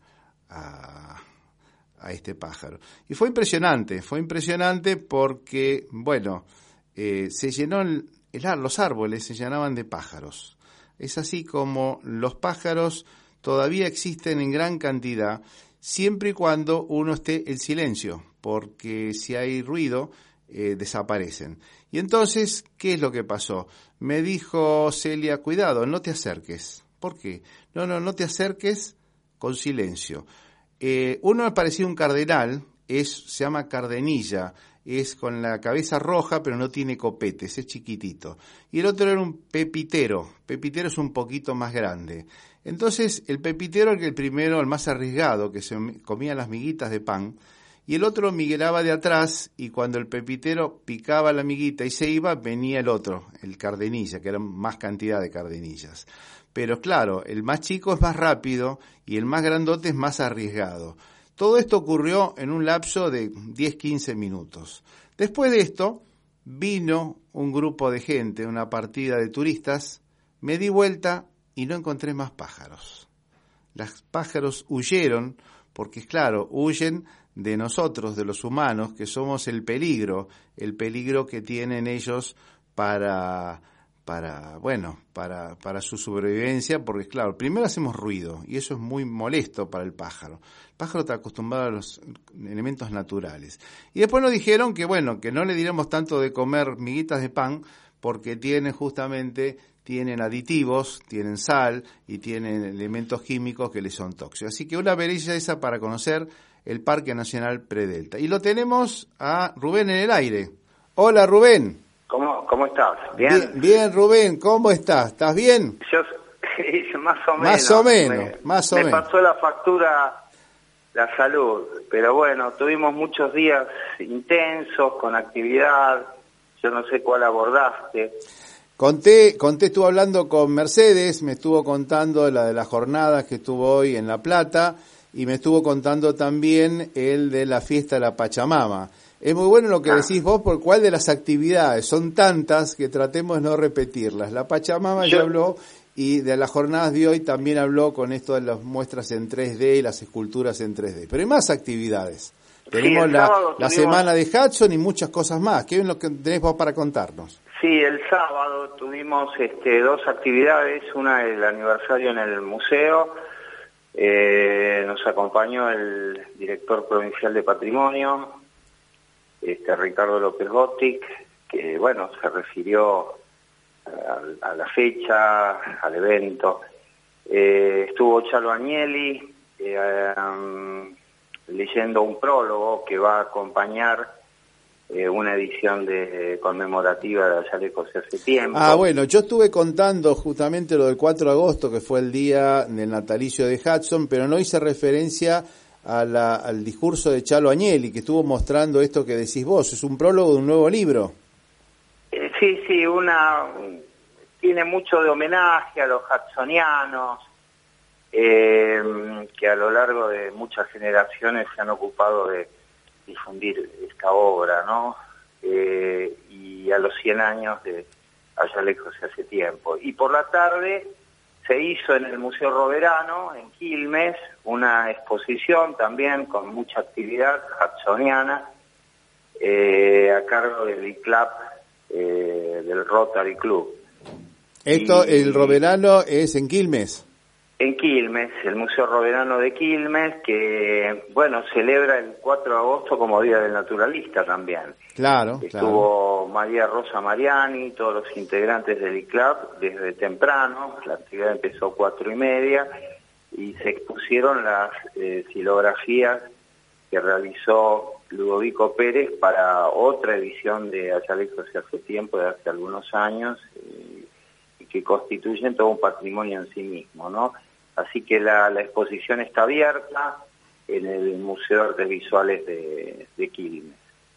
a, a este pájaro. Y fue impresionante, fue impresionante porque, bueno, eh, se llenó el... los árboles se llenaban de pájaros. Es así como los pájaros todavía existen en gran cantidad, siempre y cuando uno esté en silencio, porque si hay ruido, eh, desaparecen. Y entonces, ¿qué es lo que pasó? Me dijo Celia, cuidado, no te acerques. ¿Por qué? No, no, no te acerques con silencio. Eh, uno me parecía un cardenal, es, se llama cardenilla, es con la cabeza roja, pero no tiene copetes, es chiquitito. Y el otro era un pepitero. Pepitero es un poquito más grande. Entonces, el pepitero era el primero, el más arriesgado, que se comía las miguitas de pan, y el otro migraba de atrás, y cuando el pepitero picaba la miguita y se iba, venía el otro, el cardenilla, que era más cantidad de cardenillas. pero claro, el más chico es más rápido y el más grandote es más arriesgado. Todo esto ocurrió en un lapso de diez a quince minutos. Después de esto, vino un grupo de gente, una partida de turistas, me di vuelta y no encontré más pájaros. Los pájaros huyeron, porque claro, huyen de nosotros, de los humanos, que somos el peligro, el peligro que tienen ellos para, para bueno, para, para su sobrevivencia, porque claro, primero hacemos ruido, y eso es muy molesto para el pájaro. El pájaro está acostumbrado a los elementos naturales. Y después nos dijeron que bueno, que no le diremos tanto de comer miguitas de pan, porque tienen justamente, tienen aditivos, tienen sal y tienen elementos químicos que les son tóxicos. Así que una belleza esa para conocer el Parque Nacional Predelta. Y lo tenemos a Rubén en el aire. Hola, Rubén. ¿Cómo, cómo estás? ¿Bien? Bien, bien, Rubén, ¿cómo estás? ¿Estás bien? Yo, más o menos. Más o menos, me, más o me menos. Me pasó la factura la salud, pero bueno, tuvimos muchos días intensos, con actividad, yo no sé cuál abordaste. Conté, conté, estuve hablando con Mercedes, me estuvo contando la de las jornadas que estuvo hoy en La Plata, y me estuvo contando también el de la fiesta de la Pachamama. Es muy bueno lo que ah. decís vos, por cuál de las actividades, son tantas que tratemos de no repetirlas. La Pachamama Yo... ya habló, y de las jornadas de hoy también habló con esto de las muestras en tres D y las esculturas en tres D. Pero hay más actividades. Tenemos sí, la, tuvimos... la semana de Hudson y muchas cosas más. ¿Qué es lo que tenés vos para contarnos? Sí, el sábado tuvimos este, dos actividades, una el aniversario en el museo. Eh, nos acompañó el director provincial de Patrimonio, este Ricardo López Gotic, que bueno, se refirió a, a la fecha, al evento. Eh, estuvo Chalo Agnelli eh, um, leyendo un prólogo que va a acompañar eh, una edición de conmemorativa de Ayalecos hace tiempo. Ah, bueno, yo estuve contando justamente lo del cuatro de agosto, que fue el día del natalicio de Hudson, pero no hice referencia a la, al discurso de Chalo Agnelli, que estuvo mostrando esto que decís vos. Es un prólogo de un nuevo libro. Eh, sí, sí, una tiene mucho de homenaje a los hudsonianos, eh, que a lo largo de muchas generaciones se han ocupado de difundir esta obra, ¿no? Eh, y a los cien años de Ayalecos hace tiempo. Y por la tarde se hizo en el Museo Roverano, en Quilmes, una exposición también con mucha actividad hudsoniana, eh, a cargo del I C L A P, eh, del Rotary Club. Esto, y, el Roverano es en Quilmes. En Quilmes, el Museo Roverano de Quilmes, que, bueno, celebra el cuatro de agosto como Día del Naturalista también. Claro, Estuvo claro. María Rosa Mariani, todos los integrantes del I C L A P desde temprano, la actividad empezó a cuatro y media, y se expusieron las eh, xilografías que realizó Ludovico Pérez para otra edición de Ayalecos hace tiempo, de hace algunos años, eh, y que constituyen todo un patrimonio en sí mismo, ¿no? Así que la, la exposición está abierta en el Museo de Artes Visuales de, de Quilmes.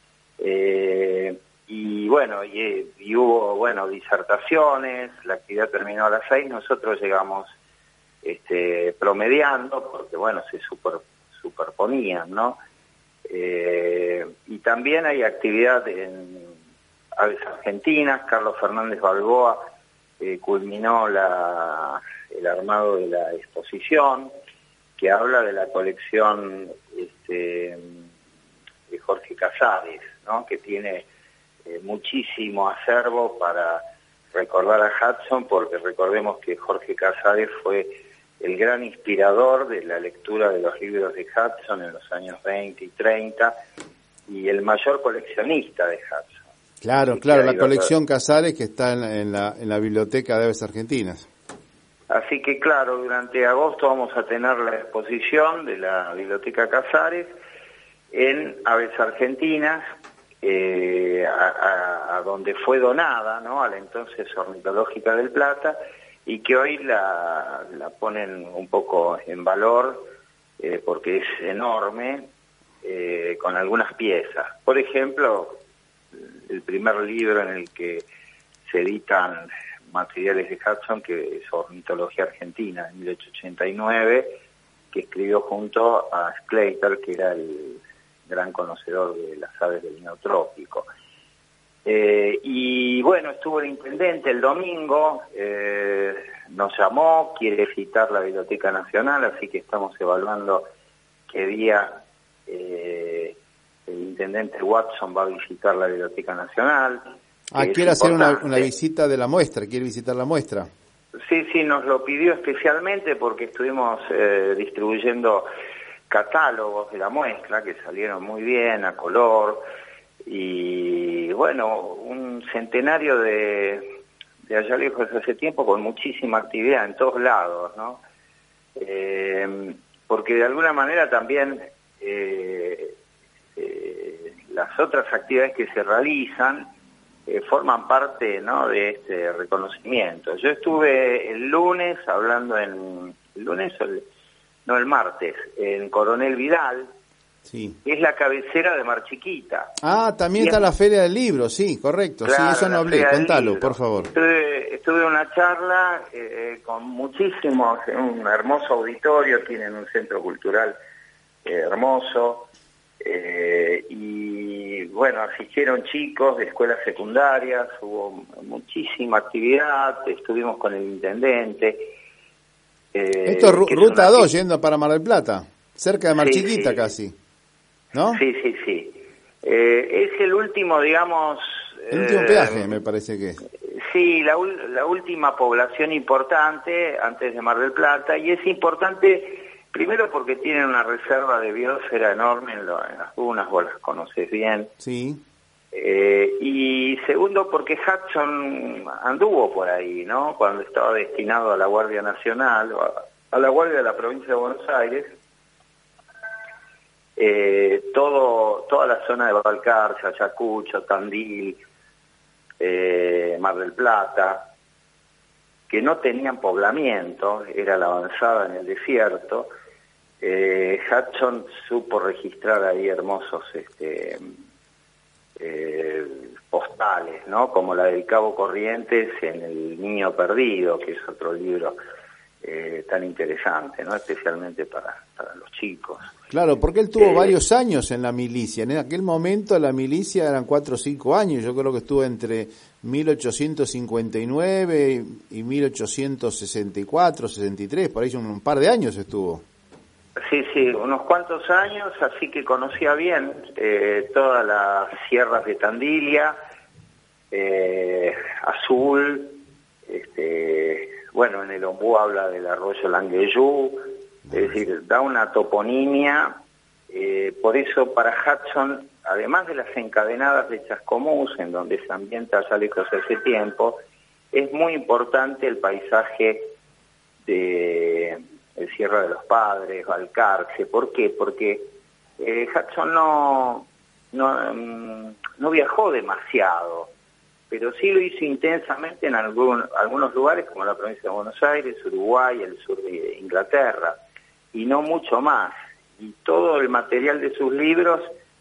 Eh, y bueno, y, y hubo, bueno, disertaciones, la actividad terminó a las seis, nosotros llegamos este, promediando, porque bueno, se super, superponían, ¿no? Eh, y también hay actividad en Aves Argentinas. Carlos Fernández Balboa eh, culminó la, el armado de la exposición, que habla de la colección este, de Jorge Casares, ¿no? Que tiene eh, muchísimo acervo para recordar a Hudson, porque recordemos que Jorge Casares fue el gran inspirador de la lectura de los libros de Hudson en los años veinte y treinta, y el mayor coleccionista de Hudson. Claro, Así claro, la colección otro... Casares que está en la, en la, en la Biblioteca de Aves Argentinas. Así que claro, durante agosto vamos a tener la exposición de la Biblioteca Casares en Aves Argentinas, eh, a, a, a donde fue donada, ¿no?, a la entonces Ornitológica del Plata, y que hoy la, la ponen un poco en valor eh, porque es enorme, eh, con algunas piezas. Por ejemplo, el primer libro en el que se editan materiales de Hudson, que es Ornitología Argentina, en mil ochocientos ochenta y nueve, que escribió junto a Sclater, que era el gran conocedor de las aves del neotrópico. Eh, y bueno, estuvo el intendente el domingo, eh, nos llamó, quiere visitar la Biblioteca Nacional, así que estamos evaluando qué día eh, el intendente Watson va a visitar la Biblioteca Nacional. Ah, quiere hacer una, una visita de la muestra, quiere visitar la muestra. Sí, sí, nos lo pidió especialmente porque estuvimos eh, distribuyendo catálogos de la muestra que salieron muy bien, a color, y bueno, un centenario de, de allá lejos hace tiempo con muchísima actividad en todos lados, ¿no? Eh, porque de alguna manera también eh, eh, las otras actividades que se realizan eh, forman parte, ¿no?, de este reconocimiento. Yo estuve el lunes hablando en... ¿El lunes o el, no, el martes, en Coronel Vidal, sí, que es la cabecera de Mar Chiquita. Ah, también y está es... la Feria del Libro, sí, correcto. Claro, sí, eso no hablé, contalo, por favor. Estuve, estuve en una charla eh, con muchísimos, en un hermoso auditorio, tienen un centro cultural eh, hermoso, eh, y bueno, asistieron chicos de escuelas secundarias, hubo muchísima actividad, estuvimos con el intendente. Eh, Esto es Ruta dos, yendo para Mar del Plata, cerca de Mar sí, Chiquita sí. casi, ¿no? Sí, sí, sí. Eh, es el último, digamos... El último eh, peaje, me parece que es. Sí, la, la última población importante antes de Mar del Plata, y es importante primero porque tienen una reserva de biosfera enorme en, lo, en las dunas, vos las conoces bien. Sí. Eh, y segundo porque Hudson anduvo por ahí, ¿no? Cuando estaba destinado a la Guardia Nacional, o a, a la Guardia de la Provincia de Buenos Aires, eh, todo toda la zona de Balcarce, Ayacucho, Tandil, eh, Mar del Plata, que no tenían poblamiento, era la avanzada en el desierto, eh, Hudson supo registrar ahí hermosos... este Eh, postales, ¿no? Como la del Cabo Corrientes en El Niño Perdido, que es otro libro eh, tan interesante, ¿no? Especialmente para, para los chicos. Claro, porque él tuvo eh, varios años en la milicia. En aquel momento la milicia eran cuatro o cinco años. Yo creo que estuvo entre mil ochocientos cincuenta y nueve y mil ochocientos sesenta y cuatro, sesenta y tres, por ahí un, un par de años estuvo. Sí, sí, unos cuantos años, así que conocía bien eh, todas las sierras de Tandilia, eh, Azul, este, bueno, en el Ombú habla del arroyo Langueyú, es decir, da una toponimia, eh, por eso para Hudson, además de las encadenadas de Chascomús, en donde se ambienta ya lejos hace tiempo, es muy importante el paisaje de... el Sierra de los Padres, Balcarce. ¿Por qué? Porque eh, Hudson no, no, no viajó demasiado, pero sí lo hizo intensamente en algún, algunos lugares como la provincia de Buenos Aires, Uruguay, el sur de Inglaterra, y no mucho más. Y todo el material de sus libros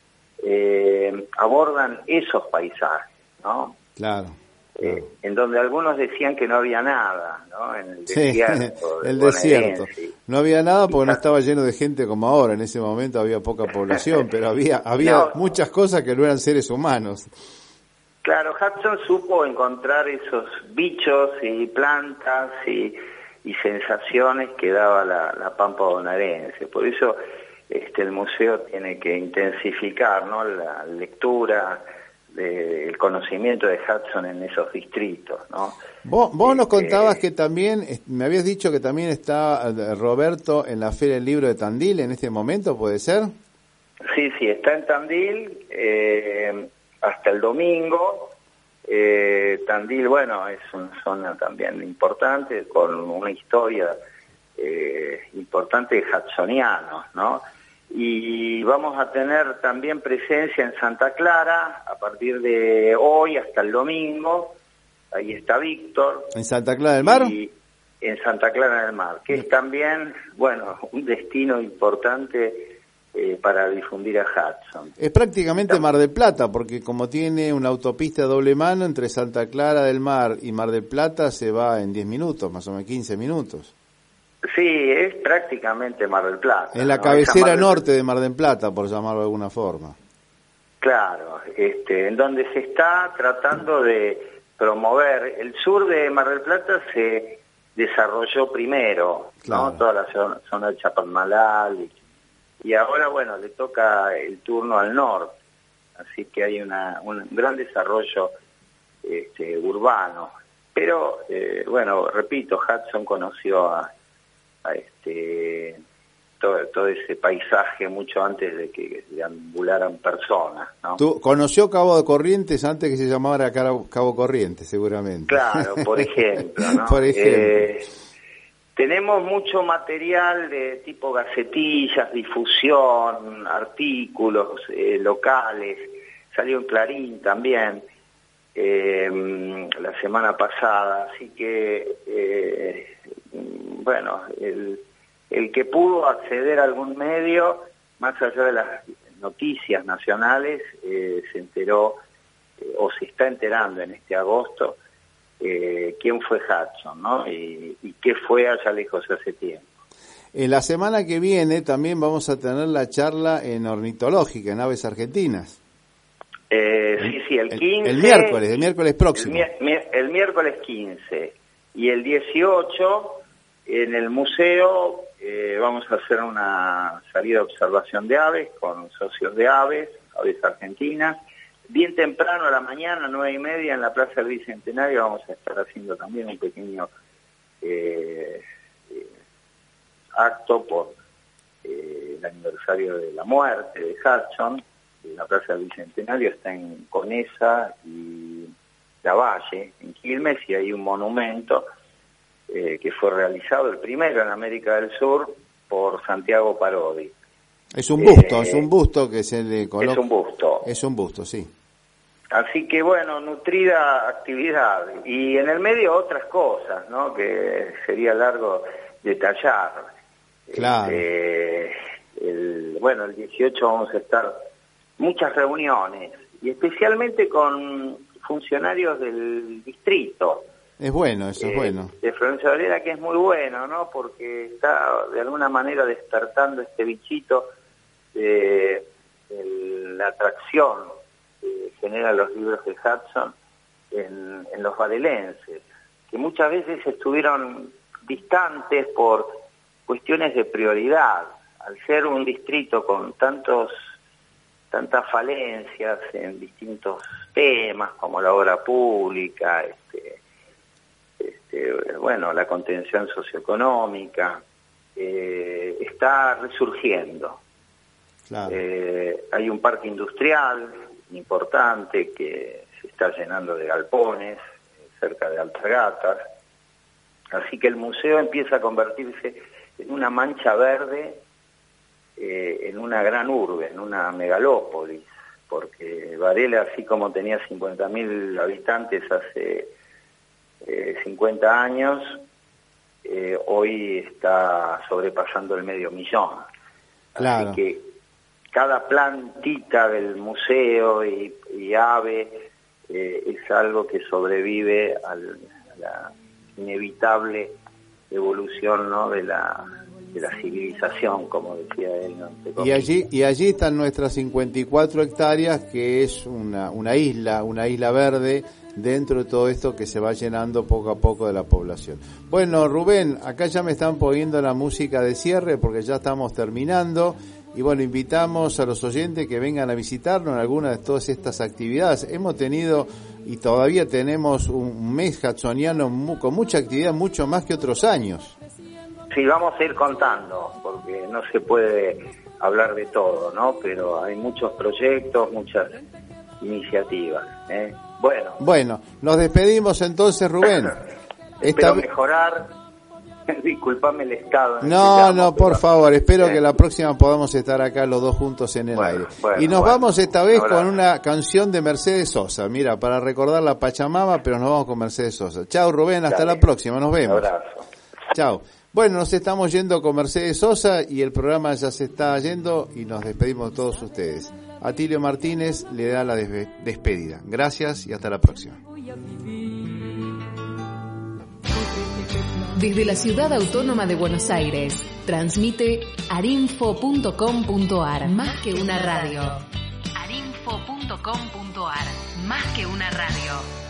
eh, abordan esos paisajes, ¿no? Claro. Eh, en donde algunos decían que no había nada, ¿no? En el desierto. Sí, el desierto. No había nada porque no estaba lleno de gente como ahora. En ese momento había poca población, pero había había no, muchas cosas que no eran seres humanos. Claro, Hudson supo encontrar esos bichos y plantas y, y sensaciones que daba la, la pampa bonaerense. Por eso este el museo tiene que intensificar, ¿no?, la lectura, del conocimiento de Hudson en esos distritos, ¿no? Vos, vos nos contabas eh, que también, me habías dicho que también está Roberto en la Feria del Libro de Tandil en este momento, ¿puede ser? Sí, sí, está en Tandil eh, hasta el domingo. Eh, Tandil, bueno, es una zona también importante, con una historia eh, importante de hudsonianos, ¿no? Y vamos a tener también presencia en Santa Clara a partir de hoy hasta el domingo. Ahí está Víctor. ¿En Santa Clara del Mar? Y en Santa Clara del Mar, que es también, bueno, un destino importante eh, para difundir a Hudson. Es prácticamente Mar del Plata, porque como tiene una autopista a doble mano, entre Santa Clara del Mar y Mar del Plata se va en diez minutos, más o menos quince minutos. Sí, es prácticamente Mar del Plata. En la ¿no? cabecera Mar del... norte de Mar del Plata, por llamarlo de alguna forma. Claro, este, en donde se está tratando de promover. El sur de Mar del Plata se desarrolló primero, claro, ¿no? Toda la zona, zona de Chapadmalal, y, y ahora, bueno, le toca el turno al norte, así que hay una, un gran desarrollo este, urbano. Pero, eh, bueno, repito, Hudson conoció a, a este... Todo, todo ese paisaje mucho antes de que deambularan personas, ¿no? ¿Tú conoció Cabo de Corrientes antes que se llamara Cabo, Cabo Corrientes, seguramente? Claro, por ejemplo, ¿no? Por ejemplo. Eh, tenemos mucho material de tipo gacetillas, difusión, artículos eh, locales. Salió en Clarín también eh, la semana pasada, así que, eh, bueno, el... El que pudo acceder a algún medio, más allá de las noticias nacionales, eh, se enteró, eh, o se está enterando en este agosto, eh, quién fue Hudson, ¿no? Y, y qué fue allá lejos hace tiempo. En la semana que viene también vamos a tener la charla en ornitológica, en aves argentinas. Eh, sí, sí, el quince... El, el miércoles, el miércoles próximo. El, mi, el miércoles quince. Y el dieciocho, en el museo... Eh, vamos a hacer una salida de observación de aves con socios de aves, aves argentinas. Bien temprano a la mañana, nueve y media, en la Plaza del Bicentenario vamos a estar haciendo también un pequeño eh, eh, acto por eh, el aniversario de la muerte de Hudson. La Plaza del Bicentenario está en Conesa y Lavalle, en Quilmes, y hay un monumento Eh, que fue realizado, el primero en América del Sur, por Santiago Parodi. Es un busto, eh, es un busto que se le coloca. Es un busto. Es un busto, sí. Así que, bueno, nutrida actividad. Y en el medio otras cosas, ¿no? Que sería largo detallar. Claro. Este, el, bueno, el dieciocho vamos a estar muchas reuniones, y especialmente con funcionarios del distrito. Es bueno, eso eh, es bueno. De Florencio Varela, que es muy bueno, ¿no? Porque está de alguna manera despertando este bichito de, de la atracción que generan los libros de Hudson en, en los varelenses, que muchas veces estuvieron distantes por cuestiones de prioridad. Al ser un distrito con tantos tantas falencias en distintos temas, como la obra pública, este Este, bueno, la contención socioeconómica, eh, está resurgiendo. Claro. Eh, hay un parque industrial importante que se está llenando de galpones, eh, cerca de Alpargatas, así que el museo empieza a convertirse en una mancha verde, eh, en una gran urbe, en una megalópolis, porque Varela, así como tenía cincuenta mil habitantes hace Eh, cincuenta años, eh, hoy está sobrepasando el medio millón. Claro. Así que cada plantita del museo y, y ave eh, es algo que sobrevive al, a la inevitable evolución, ¿no? de la de la civilización, como decía él, ¿no? Y allí y allí están nuestras cincuenta y cuatro hectáreas, que es una una isla, una isla verde dentro de todo esto que se va llenando poco a poco de la población. Bueno, Rubén, acá ya me están poniendo la música de cierre porque ya estamos terminando, y bueno, invitamos a los oyentes que vengan a visitarnos en alguna de todas estas actividades. Hemos tenido y todavía tenemos un mes hudsoniano mu- con mucha actividad, mucho más que otros años. Sí, vamos a ir contando, porque no se puede hablar de todo, ¿no? Pero hay muchos proyectos, muchas iniciativas, ¿eh? Bueno. Bueno, nos despedimos entonces, Rubén. Espero Esta... mejorar. Disculpame el estado. No, llamo, no, pero... por favor, espero ¿Eh? que la próxima podamos estar acá los dos juntos en el bueno, aire. Bueno, y nos bueno. vamos esta vez Ahora... con una canción de Mercedes Sosa, mira, para recordar la Pachamama, pero nos vamos con Mercedes Sosa. Chao, Rubén, hasta Dale. la próxima, nos vemos. Un abrazo. Chao. Bueno, nos estamos yendo con Mercedes Sosa y el programa ya se está yendo y nos despedimos de todos ustedes. Atilio Martínez le da la despe- despedida. Gracias y hasta la próxima. Desde la Ciudad Autónoma de Buenos Aires, transmite arinfo punto com punto ar, más que una radio. arinfo punto com punto ar, más que una radio.